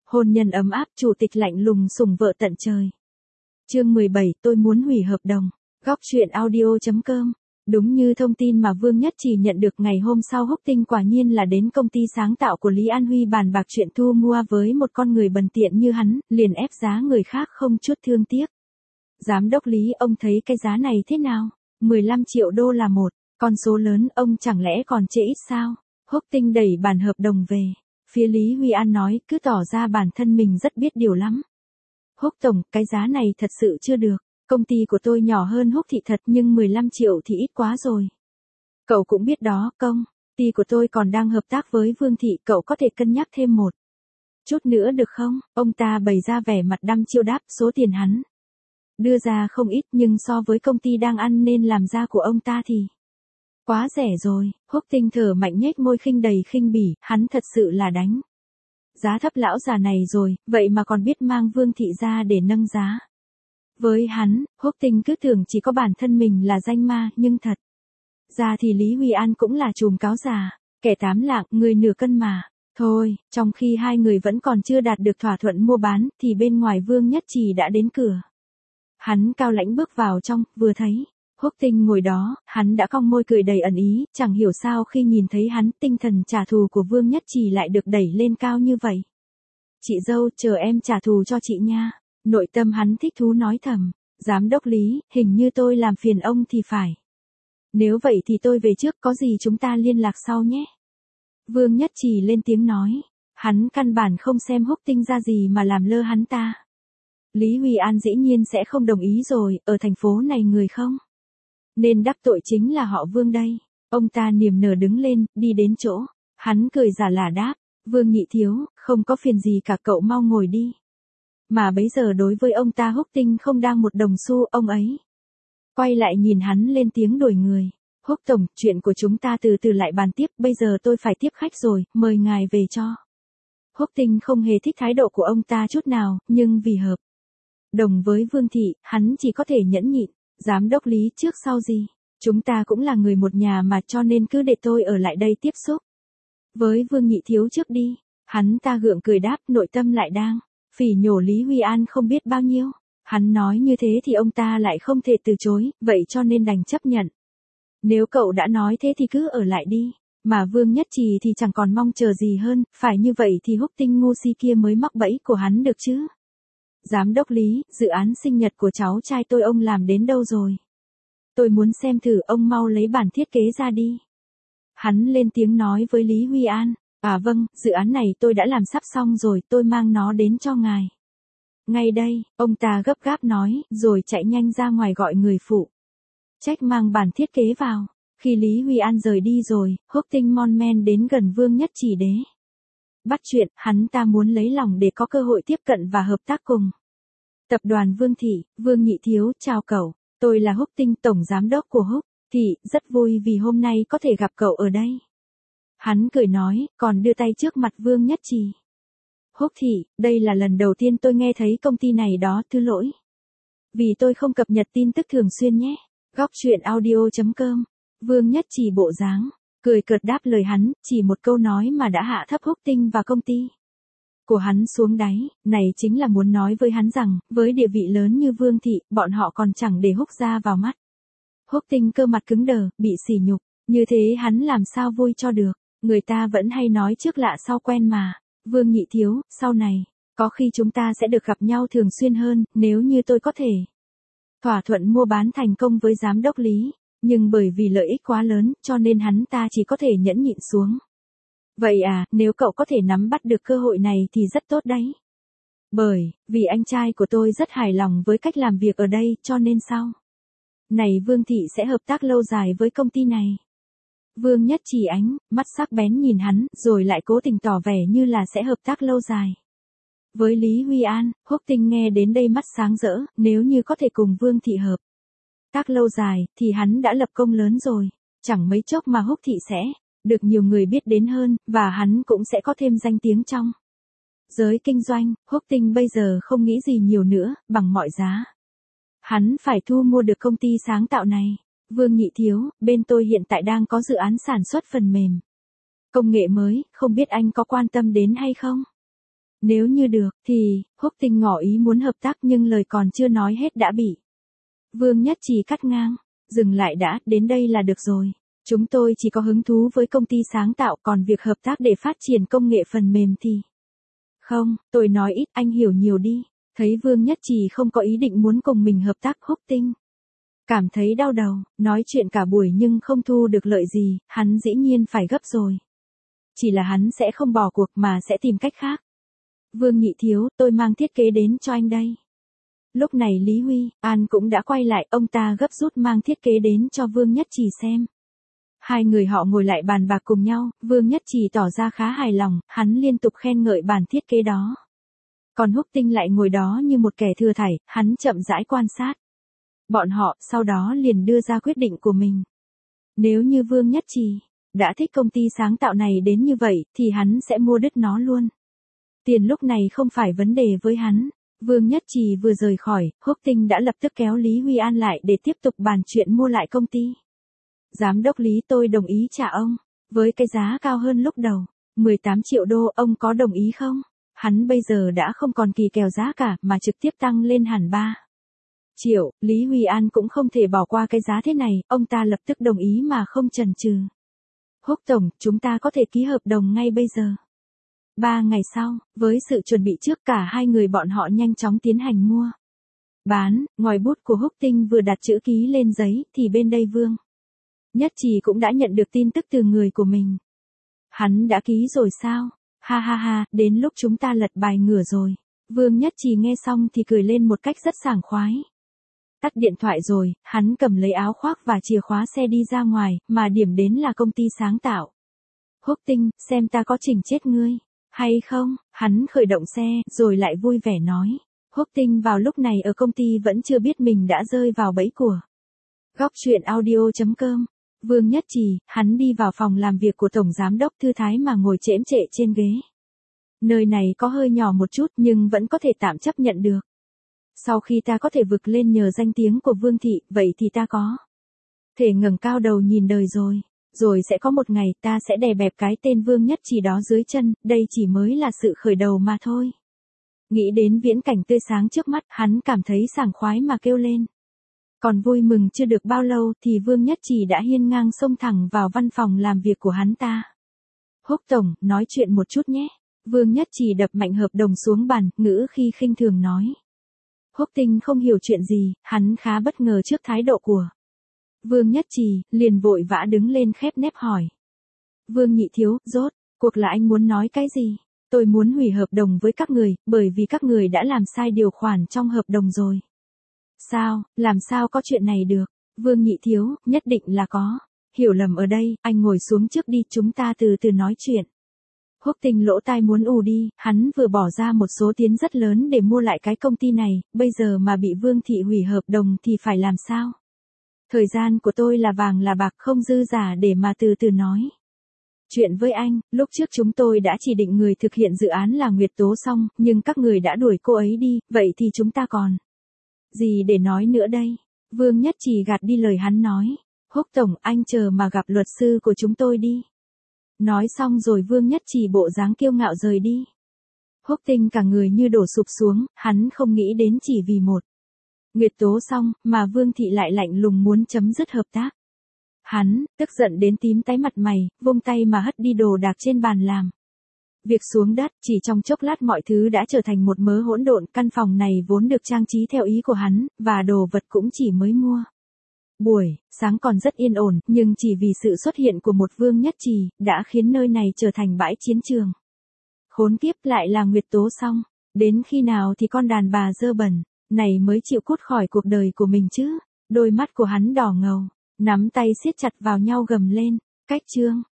Hôn nhân ấm áp, chủ tịch lạnh lùng sủng vợ tận trời. Chương 17, tôi muốn hủy hợp đồng. Góc truyện audio.com. Đúng như thông tin mà Vương Nhất Trì nhận được ngày hôm sau, Húc Tinh quả nhiên là đến công ty sáng tạo của Lý An Huy bàn bạc chuyện thu mua với một con người bần tiện như hắn, liền ép giá người khác không chút thương tiếc. Giám đốc Lý, ông thấy cái giá này thế nào? 15 triệu đô là một con số lớn, ông chẳng lẽ còn chê ít sao? Húc Tinh đẩy bản hợp đồng về. Phía Lý Huy An nói, cứ tỏ ra bản thân mình rất biết điều lắm. Húc tổng, cái giá này thật sự chưa được. Công ty của tôi nhỏ hơn Húc thị thật, nhưng 15 triệu thì ít quá rồi. Cậu cũng biết đó, công ty của tôi còn đang hợp tác với Vương thị, cậu có thể cân nhắc thêm một chút nữa được không? Ông ta bày ra vẻ mặt đăm chiêu đáp, số tiền hắn đưa ra không ít, nhưng so với công ty đang ăn nên làm ra của ông ta thì quá rẻ rồi. Húc Tinh thở mạnh nhếch môi khinh đầy khinh bỉ, hắn thật sự là đánh giá thấp lão già này rồi, vậy mà còn biết mang Vương thị ra để nâng giá. Với hắn, Húc Tinh cứ tưởng chỉ có bản thân mình là danh ma, nhưng thật ra thì Lý Huy An cũng là trùm cáo già, kẻ tám lạng, người nửa cân mà. Thôi, trong khi hai người vẫn còn chưa đạt được thỏa thuận mua bán, thì bên ngoài Vương Nhất Trì đã đến cửa. Hắn cao lãnh bước vào trong, vừa thấy Húc Tinh ngồi đó, hắn đã cong môi cười đầy ẩn ý, chẳng hiểu sao khi nhìn thấy hắn, tinh thần trả thù của Vương Nhất Trì lại được đẩy lên cao như vậy. Chị dâu, chờ em trả thù cho chị nha. Nội tâm hắn thích thú nói thầm, giám đốc Lý, hình như tôi làm phiền ông thì phải. Nếu vậy thì tôi về trước, có gì chúng ta liên lạc sau nhé. Vương Nhất Trì lên tiếng nói, hắn căn bản không xem Húc Tinh ra gì mà làm lơ hắn ta. Lý Huy An dĩ nhiên sẽ không đồng ý rồi, ở thành phố này người không nên đắc tội chính là họ Vương đây. Ông ta niềm nở đứng lên, đi đến chỗ. Hắn cười giả lả đáp, Vương nhị thiếu, không có phiền gì cả, cậu mau ngồi đi. Mà bấy giờ đối với ông ta Húc Tinh không đang một đồng xu, ông ấy quay lại nhìn hắn lên tiếng đổi người. Húc tổng, chuyện của chúng ta từ từ lại bàn tiếp, bây giờ tôi phải tiếp khách rồi, mời ngài về cho. Húc Tinh không hề thích thái độ của ông ta chút nào, nhưng vì hợp đồng với Vương thị, hắn chỉ có thể nhẫn nhịn. Giám đốc Lý, trước sau gì chúng ta cũng là người một nhà mà, cho nên cứ để tôi ở lại đây tiếp xúc với Vương nhị thiếu trước đi. Hắn ta gượng cười đáp, nội tâm lại đang phỉ nhổ Lý Huy An không biết bao nhiêu. Hắn nói như thế thì ông ta lại không thể từ chối, vậy cho nên đành chấp nhận. Nếu cậu đã nói thế thì cứ ở lại đi. Mà Vương Nhất Trì thì chẳng còn mong chờ gì hơn, phải như vậy thì Húc Tinh ngu si kia mới mắc bẫy của hắn được chứ. Giám đốc Lý, dự án sinh nhật của cháu trai tôi ông làm đến đâu rồi? Tôi muốn xem thử, ông mau lấy bản thiết kế ra đi. Hắn lên tiếng nói với Lý Huy An, à vâng, dự án này tôi đã làm sắp xong rồi, tôi mang nó đến cho ngài. Ngay đây, ông ta gấp gáp nói, rồi chạy nhanh ra ngoài gọi người phụ trách mang bản thiết kế vào. Khi Lý Huy An rời đi rồi, Húc Tinh mon men đến gần Vương Nhất Trì đế bắt chuyện, hắn ta muốn lấy lòng để có cơ hội tiếp cận và hợp tác cùng tập đoàn Vương thị. Vương nhị thiếu, chào cậu, tôi là Húc Tinh, tổng giám đốc của Húc thị, rất vui vì hôm nay có thể gặp cậu ở đây. Hắn cười nói, còn đưa tay trước mặt Vương Nhất Trì. Húc thị, đây là lần đầu tiên tôi nghe thấy công ty này đó, thứ lỗi vì tôi không cập nhật tin tức thường xuyên nhé. Góc truyện audio.com. Vương Nhất Trì bộ dáng cười cợt đáp lời hắn, chỉ một câu nói mà đã hạ thấp Húc Tinh và công ty của hắn xuống đáy. Này chính là muốn nói với hắn rằng, với địa vị lớn như Vương thị, bọn họ còn chẳng để Húc ra vào mắt. Húc Tinh cơ mặt cứng đờ, bị sỉ nhục, như thế hắn làm sao vui cho được. Người ta vẫn hay nói trước lạ sau quen mà. Vương nhị thiếu, sau này có khi chúng ta sẽ được gặp nhau thường xuyên hơn, nếu như tôi có thể thỏa thuận mua bán thành công với giám đốc Lý. Nhưng bởi vì lợi ích quá lớn, cho nên hắn ta chỉ có thể nhẫn nhịn xuống. Vậy à, nếu cậu có thể nắm bắt được cơ hội này thì rất tốt đấy. Bởi vì anh trai của tôi rất hài lòng với cách làm việc ở đây, cho nên sau này Vương thị sẽ hợp tác lâu dài với công ty này. Vương Nhất Trì ánh mắt sắc bén nhìn hắn, rồi lại cố tình tỏ vẻ như là sẽ hợp tác lâu dài với Lý Huy An. Húc Tinh nghe đến đây mắt sáng rỡ, nếu như có thể cùng Vương thị hợp tác lâu dài, thì hắn đã lập công lớn rồi. Chẳng mấy chốc mà Húc thị sẽ được nhiều người biết đến hơn, và hắn cũng sẽ có thêm danh tiếng trong giới kinh doanh. Húc Tinh bây giờ không nghĩ gì nhiều nữa, bằng mọi giá hắn phải thu mua được công ty sáng tạo này. Vương nhị thiếu, bên tôi hiện tại đang có dự án sản xuất phần mềm công nghệ mới, không biết anh có quan tâm đến hay không? Nếu như được, thì, Húc Tinh ngỏ ý muốn hợp tác nhưng lời còn chưa nói hết đã bị Vương Nhất Trì cắt ngang. Dừng lại đã, đến đây là được rồi. Chúng tôi chỉ có hứng thú với công ty sáng tạo, còn việc hợp tác để phát triển công nghệ phần mềm thì... Không, tôi nói ít, anh hiểu nhiều đi. Thấy Vương Nhất Trì không có ý định muốn cùng mình hợp tác, Húc Tinh cảm thấy đau đầu, nói chuyện cả buổi nhưng không thu được lợi gì, hắn dĩ nhiên phải gấp rồi. Chỉ là hắn sẽ không bỏ cuộc mà sẽ tìm cách khác. Vương Nhị Thiếu, tôi mang thiết kế đến cho anh đây. Lúc này Lý Huy An cũng đã quay lại, ông ta gấp rút mang thiết kế đến cho Vương Nhất Trì xem. Hai người họ ngồi lại bàn bạc cùng nhau, Vương Nhất Trì tỏ ra khá hài lòng, hắn liên tục khen ngợi bản thiết kế đó. Còn Húc Tinh lại ngồi đó như một kẻ thừa thảy, hắn chậm rãi quan sát. Bọn họ sau đó liền đưa ra quyết định của mình. Nếu như Vương Nhất Trì đã thích công ty sáng tạo này đến như vậy, thì hắn sẽ mua đứt nó luôn. Tiền lúc này không phải vấn đề với hắn. Vương Nhất Trì vừa rời khỏi, Húc Tinh đã lập tức kéo Lý Huy An lại để tiếp tục bàn chuyện mua lại công ty. Giám đốc Lý, tôi đồng ý trả ông, với cái giá cao hơn lúc đầu, 18 triệu đô, ông có đồng ý không? Hắn bây giờ đã không còn kỳ kèo giá cả mà trực tiếp tăng lên hẳn 3 triệu, Lý Huy An cũng không thể bỏ qua cái giá thế này, ông ta lập tức đồng ý mà không chần chừ. Húc Tổng, chúng ta có thể ký hợp đồng ngay bây giờ. 3 ngày sau, với sự chuẩn bị trước cả hai người bọn họ nhanh chóng tiến hành mua bán, ngòi bút của Húc Tinh vừa đặt chữ ký lên giấy, thì bên đây Vương Nhất Trì cũng đã nhận được tin tức từ người của mình. Hắn đã ký rồi sao? Ha ha ha, đến lúc chúng ta lật bài ngửa rồi. Vương Nhất Trì nghe xong thì cười lên một cách rất sảng khoái. Tắt điện thoại rồi, hắn cầm lấy áo khoác và chìa khóa xe đi ra ngoài, mà điểm đến là công ty sáng tạo. Húc Tinh, xem ta có chỉnh chết ngươi hay không? Hắn khởi động xe, rồi lại vui vẻ nói. Húc Tinh vào lúc này ở công ty vẫn chưa biết mình đã rơi vào bẫy của Góc Truyện Audio.com. Vương Nhất Trì, hắn đi vào phòng làm việc của Tổng Giám đốc Thư Thái mà ngồi chễm chệ trên ghế. Nơi này có hơi nhỏ một chút nhưng vẫn có thể tạm chấp nhận được. Sau khi ta có thể vực lên nhờ danh tiếng của Vương Thị, vậy thì ta có thể ngẩng cao đầu nhìn đời rồi. Rồi sẽ có một ngày ta sẽ đè bẹp cái tên Vương Nhất Trì đó dưới chân, đây chỉ mới là sự khởi đầu mà thôi. Nghĩ đến viễn cảnh tươi sáng trước mắt, hắn cảm thấy sảng khoái mà kêu lên. Còn vui mừng chưa được bao lâu thì Vương Nhất Trì đã hiên ngang xông thẳng vào văn phòng làm việc của hắn ta. Húc Tổng, nói chuyện một chút nhé. Vương Nhất Trì đập mạnh hợp đồng xuống bàn, ngữ khi khinh thường nói. Húc Tinh không hiểu chuyện gì, hắn khá bất ngờ trước thái độ của Vương Nhất Trì, liền vội vã đứng lên khép nép hỏi. Vương Nhị Thiếu, rốt cuộc là anh muốn nói cái gì? Tôi muốn hủy hợp đồng với các người, bởi vì các người đã làm sai điều khoản trong hợp đồng rồi. Sao, làm sao có chuyện này được? Vương Nhị Thiếu, nhất định là có hiểu lầm ở đây, anh ngồi xuống trước đi, chúng ta từ từ nói chuyện. Húc Tinh lỗ tai muốn ù đi, hắn vừa bỏ ra một số tiền rất lớn để mua lại cái công ty này, bây giờ mà bị Vương Thị hủy hợp đồng thì phải làm sao? Thời gian của tôi là vàng là bạc, không dư giả để mà từ từ nói chuyện với anh. Lúc trước chúng tôi đã chỉ định người thực hiện dự án là Nguyệt Tố xong, nhưng các người đã đuổi cô ấy đi, vậy thì chúng ta còn gì để nói nữa đây? Vương Nhất Trì gạt đi lời hắn nói. Húc Tổng, anh chờ mà gặp luật sư của chúng tôi đi. Nói xong rồi Vương Nhất Trì bộ dáng kiêu ngạo rời đi. Húc Tinh cả người như đổ sụp xuống, hắn không nghĩ đến chỉ vì một Nguyệt Tố xong, mà Vương Thị lại lạnh lùng muốn chấm dứt hợp tác. Hắn, tức giận đến tím tái mặt mày, vung tay mà hất đi đồ đạc trên bàn làm việc xuống đất, chỉ trong chốc lát mọi thứ đã trở thành một mớ hỗn độn, căn phòng này vốn được trang trí theo ý của hắn, và đồ vật cũng chỉ mới mua. Buổi sáng còn rất yên ổn, nhưng chỉ vì sự xuất hiện của một Vương Nhất Trì, đã khiến nơi này trở thành bãi chiến trường. Khốn kiếp, lại là Nguyệt Tố xong, đến khi nào thì con đàn bà dơ bẩn này mới chịu cút khỏi cuộc đời của mình chứ? Đôi mắt của hắn đỏ ngầu, nắm tay siết chặt vào nhau gầm lên. Cách chương